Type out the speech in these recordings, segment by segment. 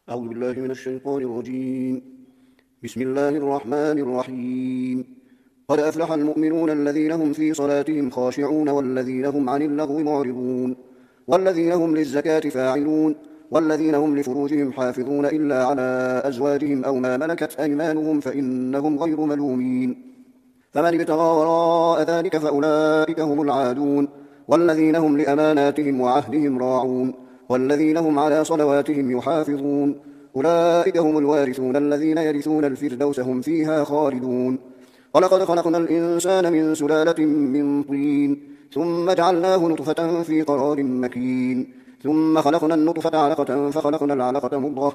أعوذ بالله من الشيطان الرجيم. بسم الله الرحمن الرحيم. قد أفلح المؤمنون الذين هم في صلاتهم خاشعون والذين هم عن اللغو معرضون والذين هم للزكاة فاعلون والذين هم لفروجهم حافظون إلا على أزواجهم أو ما ملكت أيمانهم فإنهم غير ملومين. فمن ابتغى وراء ذلك فأولئك هم العادون والذين هم لأماناتهم وعهدهم راعون والذين هم على صلواتهم يحافظون أولئك هم الوارثون الذين يرثون الفردوس هم فيها خالدون. ولقد خلقنا الإنسان من سلالة من طين ثم جعلناه نطفة في قرار مكين ثم خلقنا النطفة علقة فخلقنا العلقة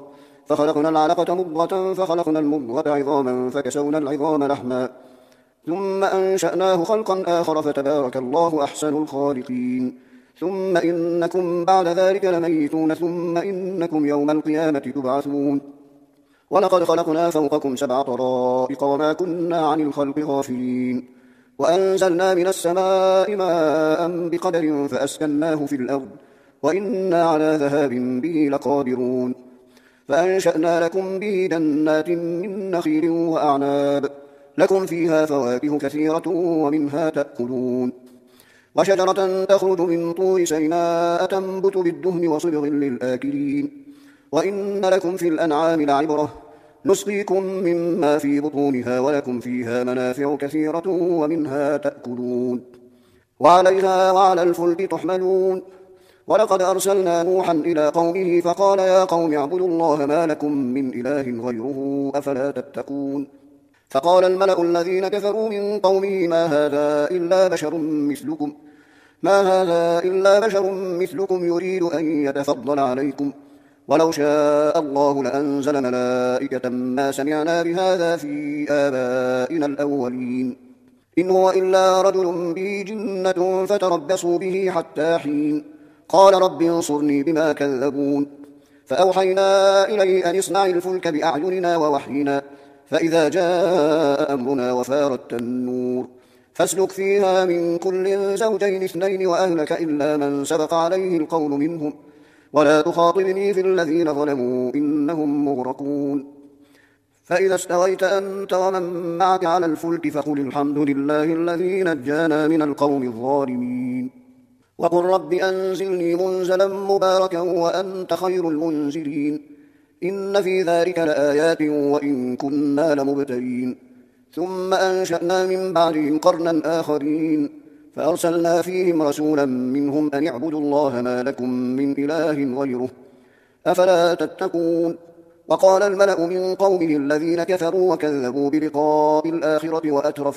مضغة فخلقنا المضغة عظاما فكسونا العظام لحما ثم أنشأناه خلقا آخر فتبارك الله أحسن الخالقين. ثم إنكم بعد ذلك لميتون ثم إنكم يوم القيامة تبعثون. ولقد خلقنا فوقكم 7 طرائق وما كنا عن الخلق غافلين وأنزلنا من السماء ماء بقدر فأسكناه في الأرض وإنا على ذهاب به لقادرون. فأنشأنا لكم به جنات من نخيل وأعناب لكم فيها فواكه كثيرة ومنها تأكلون وشجرة تخرج من طور سيناء تنبت بالدهن وصبغ للآكلين. وإن لكم في الأنعام لعبرة نسقيكم مما في بطونها ولكم فيها منافع كثيرة ومنها تأكلون وعليها وعلى الفلك تحملون. ولقد أرسلنا نوحا إلى قومه فقال يا قوم اعبدوا الله ما لكم من إله غيره أفلا تتقون. فقال الملأ الذين كفروا من قومه ما هذا إلا بشر مثلكم يريد أن يتفضل عليكم ولو شاء الله لأنزل ملائكة ما سمعنا بهذا في آبائنا الأولين إن هو إلا رجل به جنة فتربصوا به حتى حين. قال رب انصرني بما كذبون. فأوحينا إليه أن اصنع الفلك بأعيننا ووحينا فإذا جاء أمرنا وفارت النور فاسلك فيها من كل زوجين 2 وأهلك إلا من سبق عليه القول منهم ولا تخاطبني في الذين ظلموا إنهم مغرقون. فإذا استويت أنت ومن معك على الفلك فقل الحمد لله الذي نجانا من القوم الظالمين وقل رب أنزلني منزلا مباركا وأنت خير المنزلين إن في ذلك لآيات وإن كنا لمبتلين. ثم أنشأنا من بعدهم قرنا آخرين فأرسلنا فيهم رسولا منهم أن اعبدوا الله ما لكم من إله غيره أفلا تتقون. وقال الملأ من قومه الذين كفروا وكذبوا بلقاء الآخرة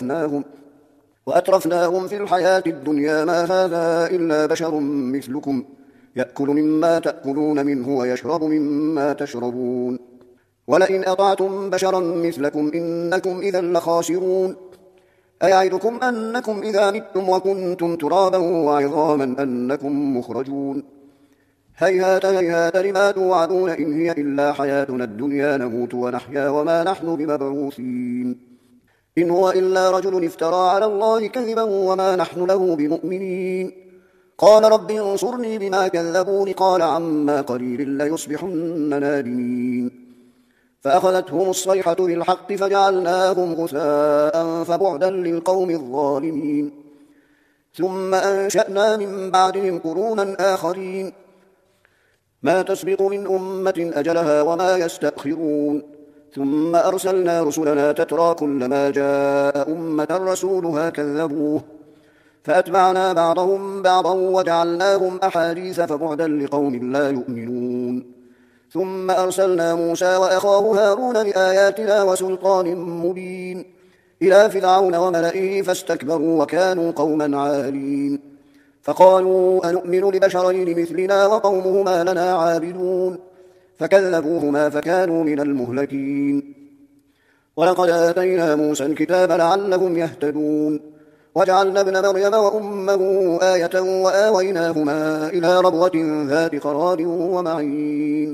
وأترفناهم في الحياة الدنيا ما هذا إلا بشر مثلكم يأكل مما تأكلون منه ويشرب مما تشربون ولئن أطعتم بشرا مثلكم إنكم إذا لخاسرون. أيعدكم أنكم إذا متم وكنتم ترابا وعظاما أنكم مخرجون هيهات هيهات لما توعدون إن هي إلا حياتنا الدنيا نموت ونحيا وما نحن بمبعوثين إن هو إلا رجل افترى على الله كذبا وما نحن له بمؤمنين. قال رب انصرني بما كذبون قال عما قليل ليصبحن نادمين. فأخذتهم الصيحة بالحق فجعلناهم غثاء فبعدا للقوم الظالمين. ثم أنشأنا من بعدهم قرونا آخرين ما تسبق من أمة أجلها وما يستأخرون. ثم أرسلنا رسلنا تترى كلما جاء أمة رسولها كذبوه فأتبعنا بعضهم بعضا وجعلناهم أحاديث فبعدا لقوم لا يؤمنون. ثم أرسلنا موسى وأخاه هارون بآياتنا وسلطان مبين إلى فرعون وملئه فاستكبروا وكانوا قوما عالين فقالوا أنؤمن لبشرين مثلنا وقومهما لنا عابدون فكذبوهما فكانوا من المهلكين. ولقد آتينا موسى الكتاب لعلهم يهتدون وجعلنا ابن مريم وأمه آية وآويناهما إلى ربوة ذات قرار ومعين.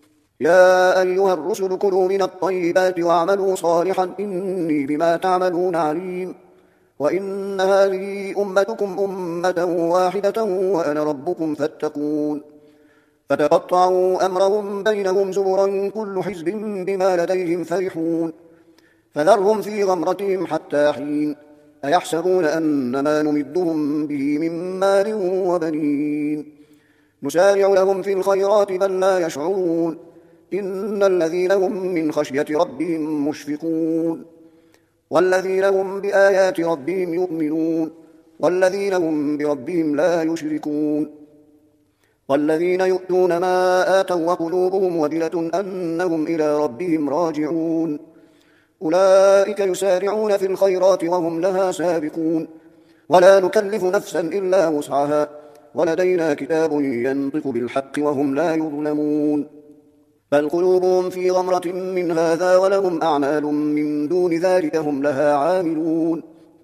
يا أيها الرسل كلوا من الطيبات واعملوا صالحا إني بما تعملون عليم. وإن هذه أمتكم أمة واحدة وأنا ربكم فاتقون. فتقطعوا أمرهم بينهم زبرا كل حزب بما لديهم فرحون فذرهم في غمرتهم حتى حين أيحسبون أن ما نمدهم به من مال وبنين نسارع لهم في الخيرات بل لا يشعرون إن الذين هم من خشية ربهم مشفقون والذين هم بآيات ربهم يؤمنون والذين هم بربهم لا يشركون والذين يؤتون ما آتوا وقلوبهم وجلة أنهم إلى ربهم راجعون أولئك يسارعون في الخيرات وهم لها سابقون ولا نكلف نفسا إلا وسعها ولدينا كتاب ينطق بالحق وهم لا يظلمون بل قلوبهم في غمرة من هذا ولهم أعمال من دون ذلك هم لها عاملون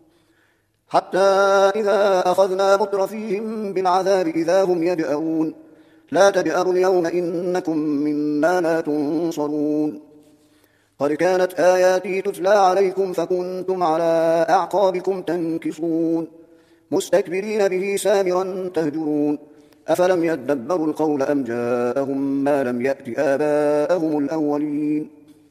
حتى إذا أخذنا مترفيهم بالعذاب إذا هم يجأرون لا تجأروا اليوم إنكم منا لا تنصرون قد كانت آياتي تتلى عليكم فكنتم على أعقابكم تنكصون مستكبرين به سامرا تهجرون أفلم يدبروا القول أم جاءهم ما لم يأت آباءهم الأولين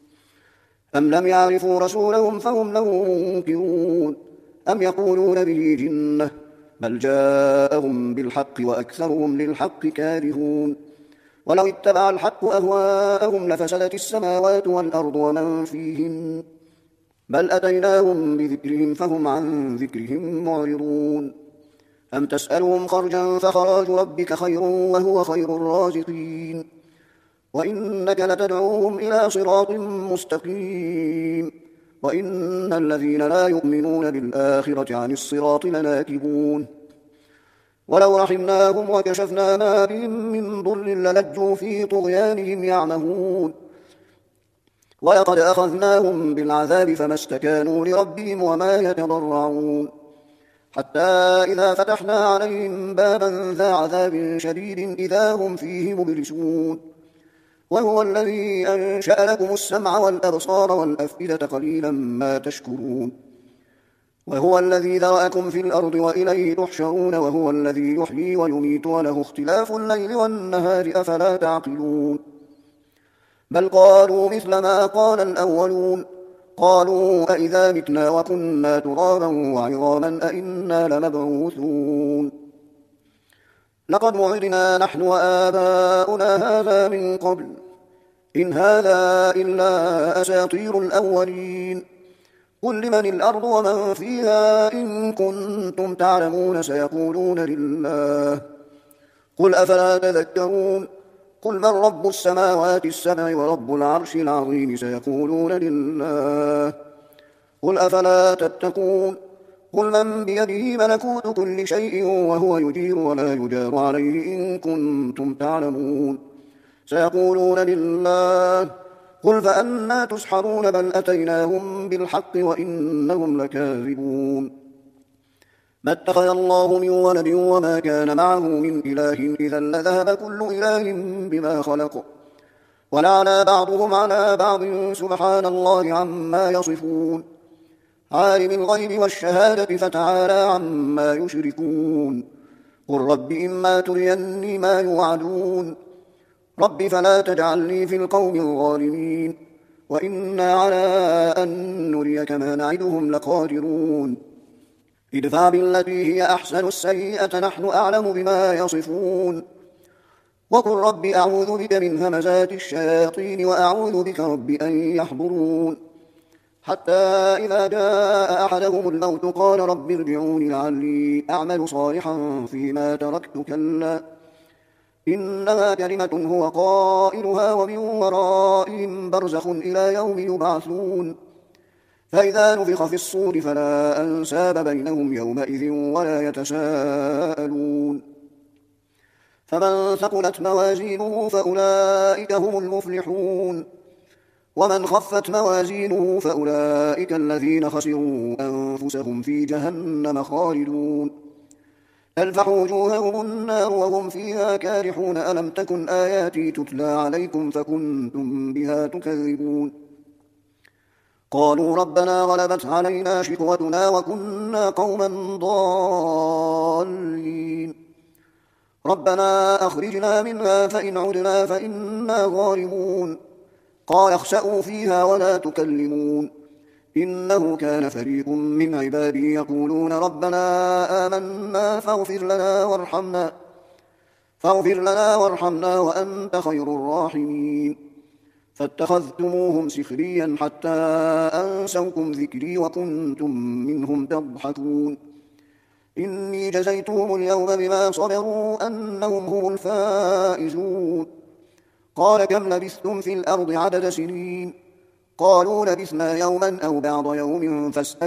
أم لم يعرفوا رسولهم فهم له منكرون أم يقولون به جنة بل جاءهم بالحق وأكثرهم للحق كارهون ولو اتبع الحق أهواءهم لفسدت السماوات والأرض ومن فيهن بل أتيناهم بذكرهم فهم عن ذكرهم معرضون أم تسألهم خرجا فخراج ربك خير وهو خير الرازقين وإنك لتدعوهم إلى صراط مستقيم وإن الذين لا يؤمنون بالآخرة عن الصراط لناكبون ولو رحمناهم وكشفنا ما بهم من ضر للجوا في طغيانهم يعمهون ولقد أخذناهم بالعذاب فما استكانوا لربهم وما يتضرعون حتى إذا فتحنا عليهم بابا ذا عذاب شديد إذا هم فيه مبلسون وهو الذي أنشأ لكم السمع والأبصار والأفئدة قليلا ما تشكرون وهو الذي ذرأكم في الأرض وإليه تحشرون وهو الذي يحيي ويميت وله اختلاف الليل والنهار أفلا تعقلون بل قالوا مثل ما قال الأولون قالوا أئذا متنا وكنا ترابا وعظاما أئنا لمبعوثون لقد وعدنا نحن وآباؤنا هذا من قبل إن هذا إلا أساطير الأولين قل لمن الأرض ومن فيها إن كنتم تعلمون سيقولون لله قل أفلا تذكرون قل من رب السماوات السبع ورب العرش العظيم سيقولون لله قل أفلا تتقون قل من بيده ملكوت كل شيء وهو يجير ولا يجار عليه إن كنتم تعلمون سيقولون لله قل فأنا تسحرون بل أتيناهم بالحق وإنهم لكاذبون ما اتخذ الله من ولد وما كان معه من إله إذا لذهب كل إله بما خلق ولعلى بعضهم على بعض سبحان الله عما يصفون عالم الغيب والشهادة فتعالى عما يشركون قل رب إما تريني ما يوعدون رب فلا تجعلني في القوم الظالمين وإنا على أن نريك ما نعدهم لقادرون ادفع بالتي هي أحسن السيئة نحن أعلم بما يصفون وقل رب أعوذ بك من همزات الشياطين وأعوذ بك رب أن يحضرون حتى إذا جاء أحدهم الموت قال رب ارجعون لعلي أعمل صالحا فيما تركت كلا إنها كلمة هو قائلها ومن ورائهم برزخ إلى يوم يبعثون فإذا نفخ في الصور فلا أنساب بينهم يومئذ ولا يتساءلون فمن ثقلت موازينه فأولئك هم المفلحون ومن خفت موازينه فأولئك الذين خسروا أنفسهم في جهنم خالدون تلفح وجوههم النار وهم فيها كارحون ألم تكن آياتي تتلى عليكم فكنتم بها تكذبون قالوا ربنا غلبت علينا شقوتنا وكنا قوما ضالين ربنا أخرجنا منها فإن عدنا فإنا ظالمون قال اخسأوا فيها ولا تكلمون إنه كان فريق من عبادي يقولون ربنا آمنا فاغفر لنا وارحمنا وأنت خير الراحمين فاتخذتموهم سخريا حتى أنسوكم ذكري وكنتم منهم تضحكون إني جزيتهم اليوم بما صبروا أنهم هم الفائزون قال كم لبثتم في الأرض عدد سنين قالوا لبثنا يوما أو بعض يوم فاسأل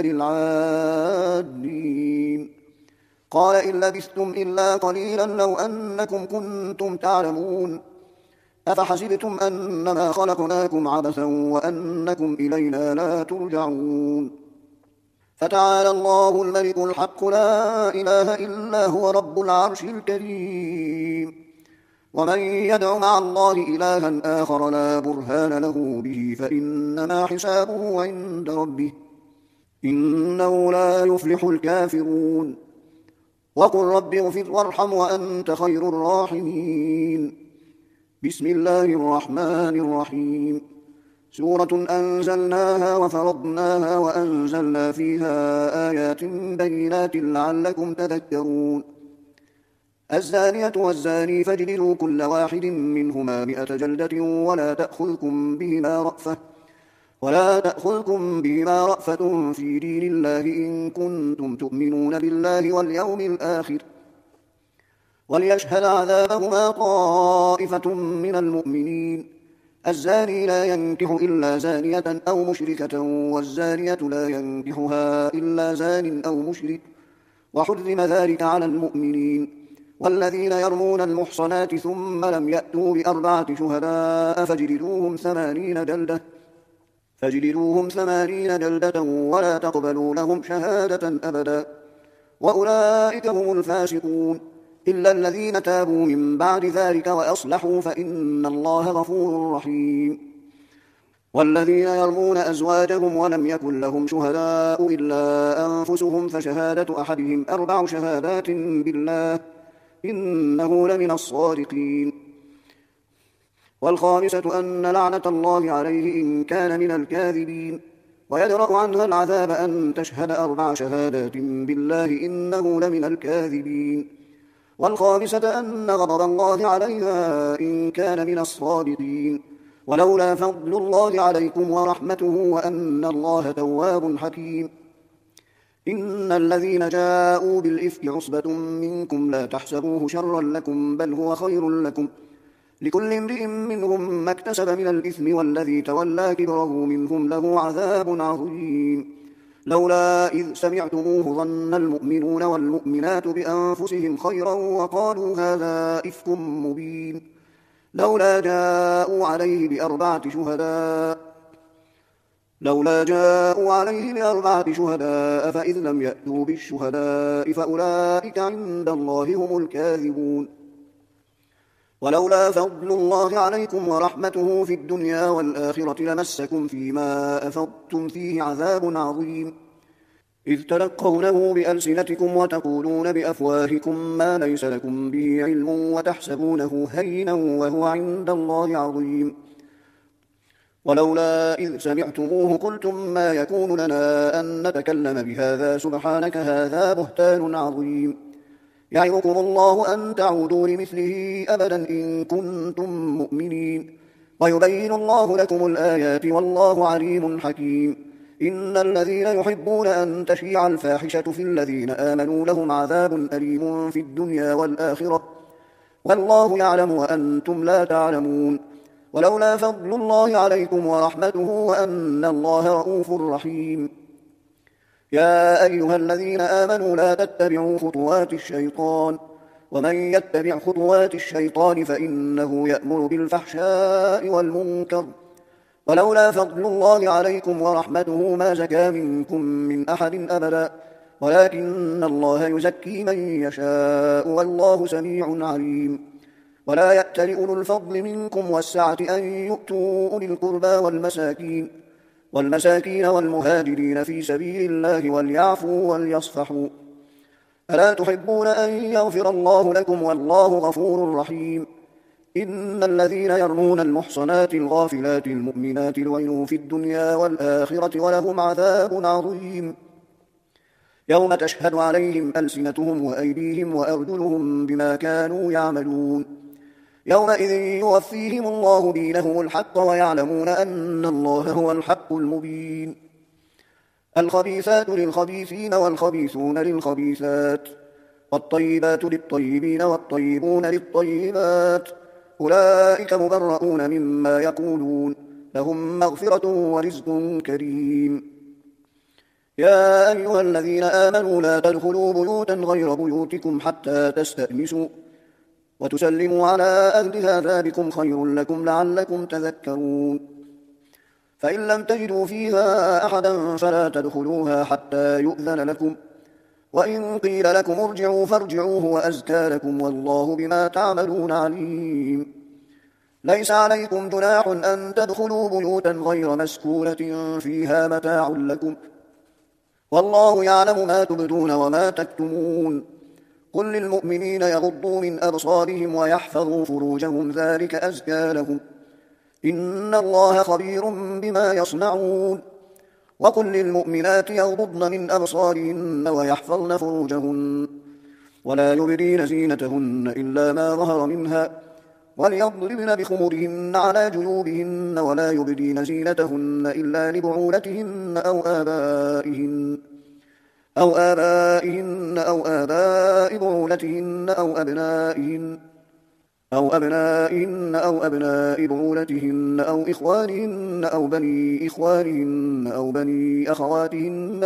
العادين قال إن لبثتم إلا قليلا لو أنكم كنتم تعلمون أفحسبتم أنما خلقناكم عبثا وأنكم إلينا لا ترجعون فتعالى الله الملك الحق لا إله إلا هو رب العرش الكريم ومن يدع مع الله إلها آخر لا برهان له به فإنما حسابه عند ربه إنه لا يفلح الكافرون وقل رب اغفر وارحم وأنت خير الراحمين بسم الله الرحمن الرحيم سورة أنزلناها وفرضناها وأنزلنا فيها آيات بينات لعلكم تذكرون الزانية والزاني فاجلدوا كل واحد منهما 100 جلدة ولا تأخذكم بهما رأفة في دين الله إن كنتم تؤمنون بالله واليوم الآخر وليشهد عذابهما طائفة من المؤمنين الزاني لا ينكح إلا زانية أو مشركة والزانية لا ينكحها إلا زان أو مشرك وحرم ذلك على المؤمنين والذين يرمون المحصنات ثم لم يأتوا ب4 شهداء فاجلدوهم 80 جلدة ولا تقبلوا لهم شهادة أبدا وأولئك هم الفاسقون إلا الذين تابوا من بعد ذلك وأصلحوا فإن الله غفور رحيم والذين يرمون أزواجهم ولم يكن لهم شهداء إلا أنفسهم فشهادة أحدهم 4 شهادات بالله إنه لمن الصادقين والخامسة أن لعنة الله عليه إن كان من الكاذبين ويدرأ عنها العذاب أن تشهد 4 شهادات بالله إنه لمن الكاذبين والخامسة أن غضب الله عليها إن كان من الصادقين ولولا فضل الله عليكم ورحمته وأن الله تواب حكيم إن الذين جاءوا بالإفك عصبة منكم لا تحسبوه شرا لكم بل هو خير لكم لكل امرئ منهم ما اكتسب من الإثم والذي تولى كبره منهم له عذاب عظيم لولا إذ سمعتموه ظن المؤمنون والمؤمنات بأنفسهم خيرا وقالوا هذا إفك مبين لولا جاءوا عليه ب4 شهداء فإذ لم يأتوا بالشهداء فأولئك عند الله هم الكاذبون ولولا فضل الله عليكم ورحمته في الدنيا والآخرة لمسكم فيما أفضتم فيه عذاب عظيم إذ تلقونه بألسنتكم وتقولون بأفواهكم ما ليس لكم به علم وتحسبونه هينا وهو عند الله عظيم ولولا إذ سمعتموه قلتم ما يكون لنا أن نتكلم بهذا سبحانك هذا بهتان عظيم يعظكم الله أن تعودوا لمثله أبدا إن كنتم مؤمنين ويبين الله لكم الآيات والله عليم حكيم إن الذين يحبون أن تشيع الفاحشة في الذين آمنوا لهم عذاب أليم في الدنيا والآخرة والله يعلم وأنتم لا تعلمون ولولا فضل الله عليكم ورحمته وأن الله رؤوف رحيم يا أيها الذين آمنوا لا تتبعوا خطوات الشيطان ومن يتبع خطوات الشيطان فإنه يأمر بالفحشاء والمنكر ولولا فضل الله عليكم ورحمته ما زكى منكم من أحد أبدا ولكن الله يزكي من يشاء والله سميع عليم ولا يأتل أولو الفضل منكم والسعة أن يؤتوا أولي القربى والمساكين والمهاجرين في سبيل الله وليعفوا وليصفحوا ألا تحبون أن يغفر الله لكم والله غفور رحيم؟ إن الذين يرمون المحصنات الغافلات المؤمنات لعنوا في الدنيا والآخرة ولهم عذاب عظيم يوم تشهد عليهم ألسنتهم وأيديهم وأرجلهم بما كانوا يعملون يومئذ يوفيهم الله دينهم الحق ويعلمون أن الله هو الحق المبين الخبيثات للخبيثين والخبيثون للخبيثات والطيبات للطيبين والطيبون للطيبات أولئك مبرؤون مما يقولون لهم مغفرة ورزق كريم يا أيها الذين آمنوا لا تدخلوا بيوتا غير بيوتكم حتى تستأنسوا وتسلموا على أهلها ذلكم خير لكم لعلكم تذكرون فإن لم تجدوا فيها أحدا فلا تدخلوها حتى يؤذن لكم وإن قيل لكم ارجعوا فارجعوا هو أزكى لكم والله بما تعملون عليم ليس عليكم جناح أن تدخلوا بيوتا غير مسكونة فيها متاع لكم والله يعلم ما تبدون وما تكتمون قل للمؤمنين يغضوا من أبصارهم ويحفظوا فروجهم ذلك أزكى لهم إن الله خبير بما يصنعون وقل للمؤمنات يغضضن من أبصارهن ويحفظن فروجهن ولا يبدين زينتهن إلا ما ظهر منها وليضربن بخمرهن على جيوبهن ولا يبدين زينتهن إلا لبعولتهن أو آبائهن أو آباء بعولتهن أو أبناء بعولتهن أو إخوانهن أو بني إخوانهن أو بني أخواتهن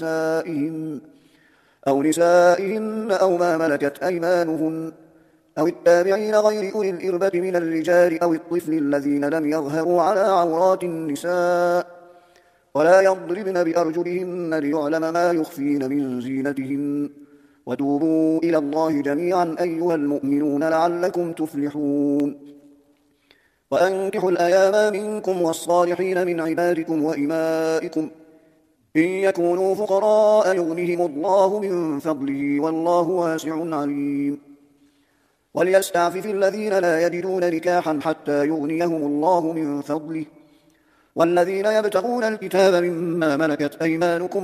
أو نسائهن أو ما ملكت أيمانهن أو التابعين غير أولي الإربة من الرجال أو الطفل الذين لم يظهروا على عورات النساء ولا يضربن بأرجلهن ليعلم ما يخفين من زينتهن وتوبوا إلى الله جميعا أيها المؤمنون لعلكم تفلحون وأنكحوا الأيام منكم والصالحين من عبادكم وإمائكم إن يكونوا فقراء يغنهم الله من فضله والله واسع عليم وليستعفف الذين لا يجدون نكاحا حتى يغنيهم الله من فضله والذين يبتغون الكتاب مما ملكت أيمانكم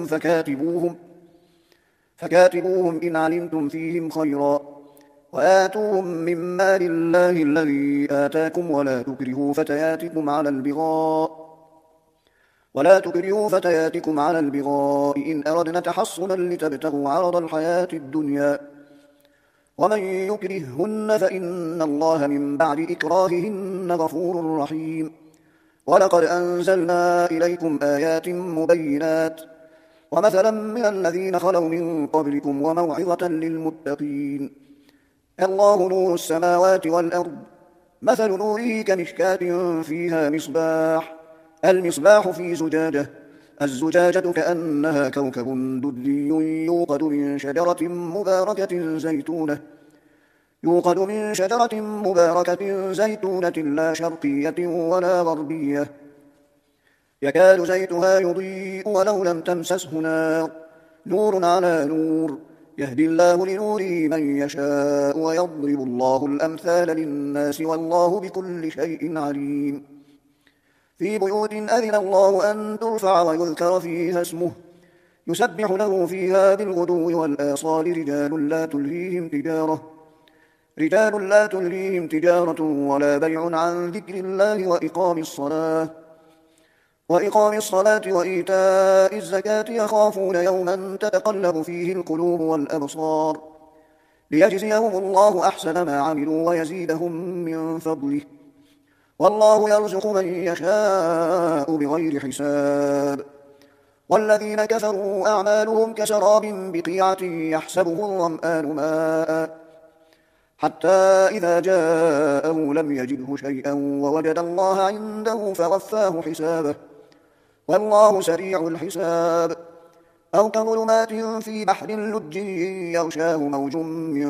فكاتبوهم إن علمتم فيهم خيرا وآتوهم من مال الله الذي آتاكم ولا تكرهوا فتياتكم على البغاء إن أردنا تحصنا لتبتغوا عرض الحياة الدنيا ومن يكرههن فإن الله من بعد إكراههن غفور رحيم ولقد أنزلنا إليكم آيات مبينات ومثلا من الذين خلوا من قبلكم وموعظة للمتقين الله نور السماوات والأرض مثل نوره كمشكاة فيها المصباح في زجاجة الزجاجة كأنها كوكب دري يوقد من شجرة مباركة زيتونة لا شرقية ولا غربية يكاد زيتها يضيء ولو لم تمسسه نار نور على نور يهدي الله لنوره من يشاء ويضرب الله الأمثال للناس والله بكل شيء عليم في بيوت أذن الله أن ترفع ويذكر فيها اسمه يسبح له فيها بالغدو والآصال رجال لا تلهيهم تجارة ولا بيع عن ذكر الله وإقام الصلاة وإيتاء الزكاة يخافون يوما تتقلب فيه القلوب والأبصار ليجزيهم الله أحسن ما عملوا ويزيدهم من فضله والله يرزق من يشاء بغير حساب والذين كفروا أعمالهم كسراب بقيعة يحسبه الظمآن ماء حتى إذا جاءه لم يجده شيئا ووجد الله عنده فوفاه حسابه والله سريع الحساب أو كظلمات في بحر لج يغشاه موج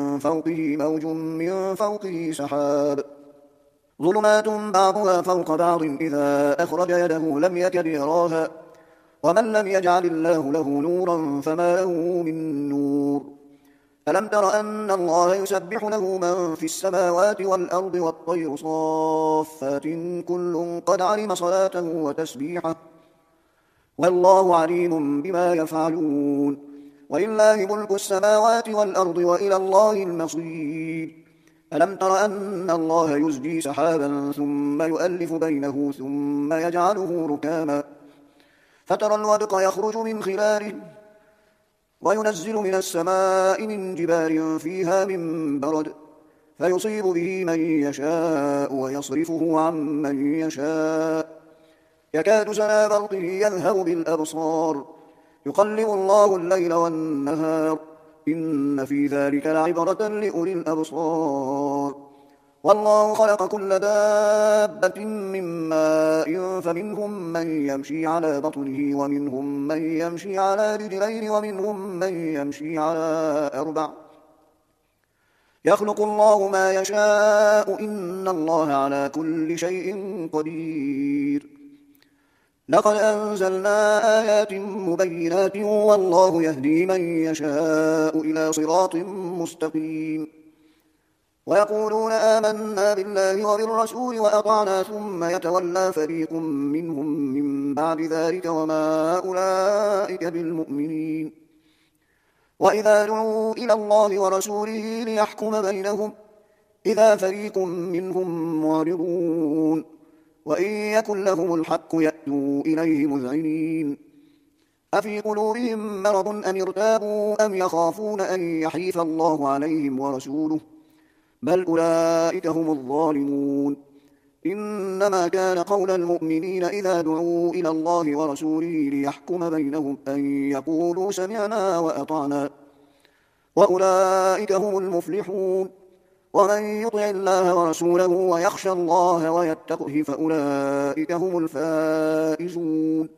من فوقه سحاب ظلمات بعضها فوق بعض إذا أخرج يده لم يكد يراها ومن لم يجعل الله له نورا فما له من نور ألم تر أن الله يسبح له من في السماوات والأرض والطير صافات كل قد علم صلاته وتسبيحه والله عليم بما يفعلون ولله ملك السماوات والأرض وإلى الله المصير ألم تر أن الله يزجي سحابا ثم يؤلف بينه ثم يجعله ركاما فترى الودق يخرج من خلاله وينزل من السماء من جبال فيها من برد فيصيب به من يشاء ويصرفه عن من يشاء يكاد سنا برقه يذهب بالأبصار يقلب الله الليل والنهار إن في ذلك لعبرة لأولي الأبصار والله خلق كل دابة من ماء فمنهم من يمشي على بطنه ومنهم من يمشي على رجلين ومنهم من يمشي على أربع يخلق الله ما يشاء إن الله على كل شيء قدير لقد أنزلنا آيات مبينات والله يهدي من يشاء إلى صراط مستقيم ويقولون آمنا بالله وبالرسول وأطعنا ثم يتولى فريق منهم من بعد ذلك وما أولئك بالمؤمنين وإذا دعوا إلى الله ورسوله ليحكم بينهم إذا فريق منهم معرضون وإن يكن لهم الحق يأتوا إليه مذعنين أفي قلوبهم مرض أم ارتابوا أم يخافون أن يحيف الله عليهم ورسوله بل أولئك هم الظالمون إنما كان قول المؤمنين إذا دعوا إلى الله ورسوله ليحكم بينهم أن يقولوا سمعنا وأطعنا وأولئك هم المفلحون ومن يطع الله ورسوله ويخشى الله ويتقه فأولئك هم الفائزون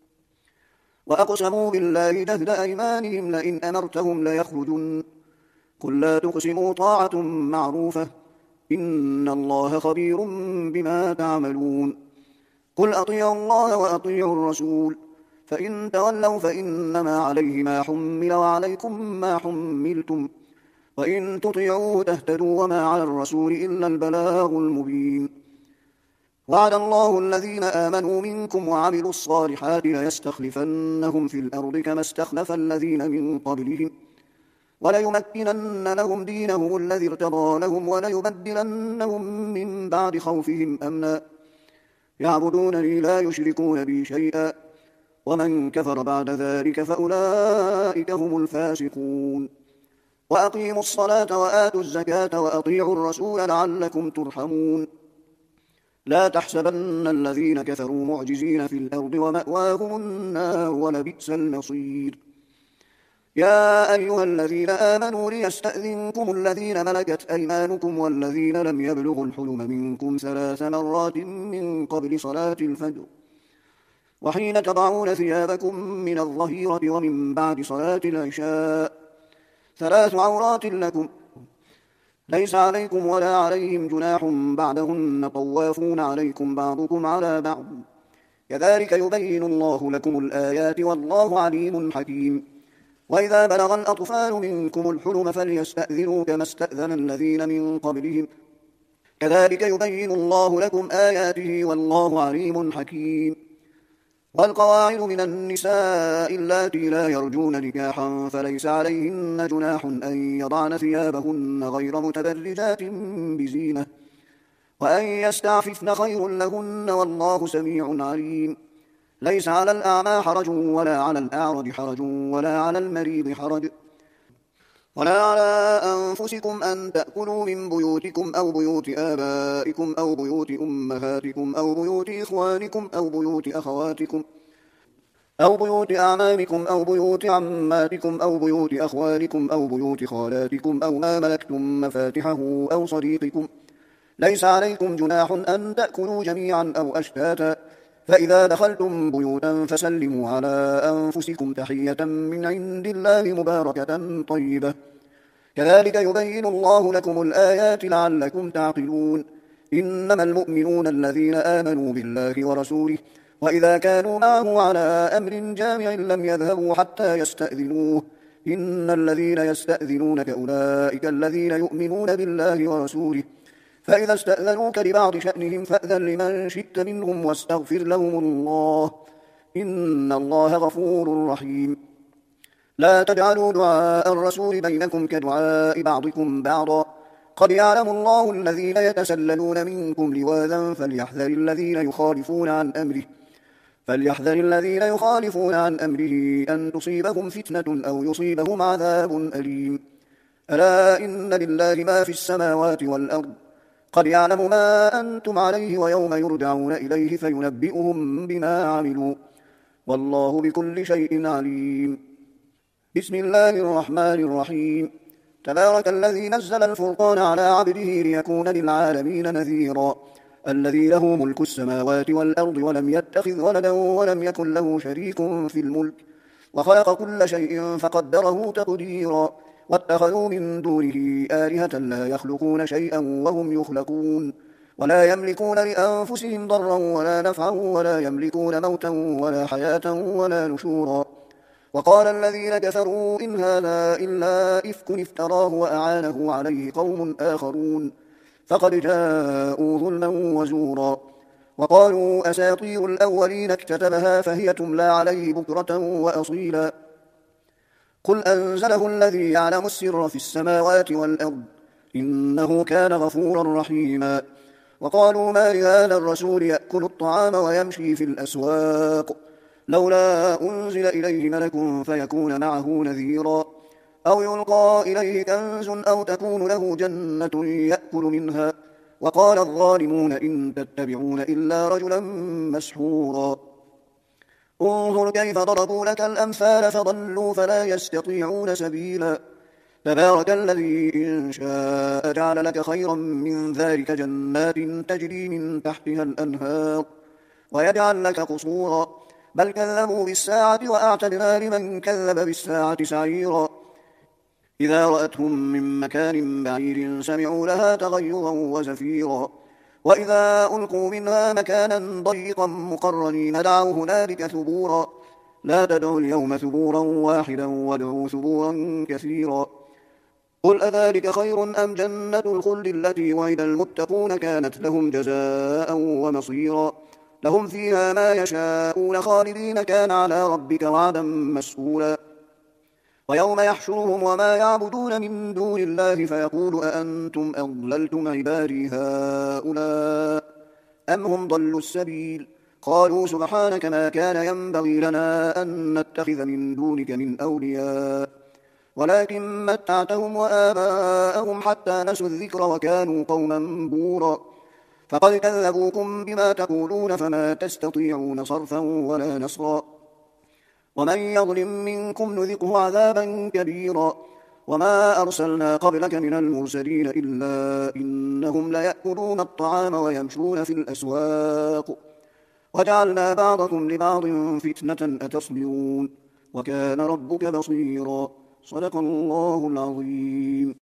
وأقسموا بالله جهد أيمانهم لئن أمرتهم ليخرجن قل لا تقسموا طاعة معروفة إن الله خبير بما تعملون قل أطيعوا الله وأطيعوا الرسول فإن تولوا فإنما عليه ما حمل وعليكم ما حملتم وإن تطيعوه تهتدوا وما على الرسول إلا البلاغ المبين وعد الله الذين آمنوا منكم وعملوا الصالحات ليستخلفنهم في الأرض كما استخلف الذين من قبلهم وليمكنن لهم دينهم الذي ارتضى لهم وليبدلنهم من بعد خوفهم أمنا يعبدونني لا يشركون بي شيئا ومن كفر بعد ذلك فأولئك هم الفاسقون وأقيموا الصلاة وآتوا الزكاة وأطيعوا الرسول لعلكم ترحمون لا تحسبن الذين كفروا معجزين في الأرض ومأواهم النار ولبئس المصير يا أيها الذين آمنوا ليستأذنكم الذين ملكت أيمانكم والذين لم يبلغوا الحلم منكم 3 مرات من قبل صلاة الفجر وحين تضعون ثيابكم من الظهيرة ومن بعد صلاة العشاء 3 عورات لكم ليس عليكم ولا عليهم جناح بعدهن طوافون عليكم بعضكم على بعض كذلك يبين الله لكم الآيات والله عليم حكيم وإذا بلغ الأطفال منكم الحلم فليستأذنوا كما استأذن الذين من قبلهم كذلك يبين الله لكم آياته والله عليم حكيم والقواعد من النساء اللاتي لا يرجون نكاحا فليس عليهن جناح أن يضعن ثيابهن غير متبرجات بزينة وأن يستعففن خير لهن والله سميع عليم ليس على الأعمى حرج ولا على الأعرج حرج ولا على المريض حرج ولا على أنفسكم أن تأكلوا من بيوتكم أو بيوت آبائكم أو بيوت أمهاتكم أو بيوت إخوانكم أو بيوت أخواتكم أو بيوت أعمامكم أو بيوت عماتكم أو بيوت أخوالكم أو بيوت خالاتكم أو ما ملكتم مفاتحه أو صديقكم ليس عليكم جناح أن تأكلوا جميعا أو أشتاتا فإذا دخلتم بيوتا فسلموا على أنفسكم تحية من عند الله مباركة طيبة كذلك يبين الله لكم الآيات لعلكم تعقلون إنما المؤمنون الذين آمنوا بالله ورسوله وإذا كانوا معه على أمر جامع لم يذهبوا حتى يستأذنوه إن الذين يستأذنونك أولئك الذين يؤمنون بالله ورسوله فإذا استأذنوك لبعض شأنهم فأذن لمن شئت منهم واستغفر لهم الله إن الله غفور رحيم لا تجعلوا دعاء الرسول بينكم كدعاء بعضكم بعضا قد يعلم الله الذين يتسللون منكم لواذا فليحذر الذين يخالفون عن أمره أن تصيبهم فتنة أو يصيبهم عذاب أليم ألا إن لله ما في السماوات والأرض قد يعلم ما أنتم عليه ويوم يرجعون إليه فينبئهم بما عملوا والله بكل شيء عليم بسم الله الرحمن الرحيم تبارك الذي نزل الفرقان على عبده ليكون للعالمين نذيرا الذي له ملك السماوات والأرض ولم يتخذ ولدا ولم يكن له شريك في الملك وخلق كل شيء فقدره تقديرا واتخذوا من دونه آلهة لا يخلقون شيئا وهم يخلقون ولا يملكون لأنفسهم ضرا ولا نفعا ولا يملكون موتا ولا حياة ولا نشورا وقال الذين كفروا إن هذا إلا إفك افتراه وأعانه عليه قوم آخرون فقد جاءوا ظلما وزورا وقالوا أساطير الأولين اكتتبها فهي تملى عليه بكرة وأصيلا قل أنزله الذي يعلم السر في السماوات والأرض إنه كان غفورا رحيما وقالوا ما لهذا الرسول يأكل الطعام ويمشي في الأسواق لولا أنزل إليه ملك فيكون معه نذيرا أو يلقى إليه كنز أو تكون له جنة يأكل منها وقال الظالمون إن تتبعون إلا رجلا مسحورا انظر كيف ضربوا لك الأمثال فضلوا فلا يستطيعون سبيلا تبارك الذي إن شاء جعل لك خيرا من ذلك جنات تجري من تحتها الأنهار ويجعل لك قصورا بل كذبوا بالساعة وأعتدنا لمن كذب بالساعة سعيرا إذا رأتهم من مكان بعيد سمعوا لها تغيرا وزفيرا وإذا ألقوا منها مكانا ضيقا مقرنين دعوا هنالك ثبورا لا تدعوا اليوم ثبورا واحدا وادعوا ثبورا كثيرا قل أذلك خير أم جنة الخلد التي وعد المتقون كانت لهم جزاء ومصيرا لهم فيها ما يشاءون خالدين كان على ربك وعدا مسئولا ويوم يحشرهم وما يعبدون من دون الله فيقول أأنتم أضللتم عبادي هؤلاء أم هم ضلوا السبيل قالوا سبحانك ما كان ينبغي لنا أن نتخذ من دونك من أولياء ولكن متعتهم وآباءهم حتى نسوا الذكر وكانوا قوما بورا فقد كذبوكم بما تقولون فما تستطيعون صرفا ولا نصرا ومن يظلم منكم نذقه عذابا كبيرا وما أرسلنا قبلك من المرسلين إلا إنهم ليأكلون الطعام ويمشون في الأسواق وجعلنا بعضكم لبعض فتنة أتصبرون وكان ربك بصيرا صدق الله العظيم.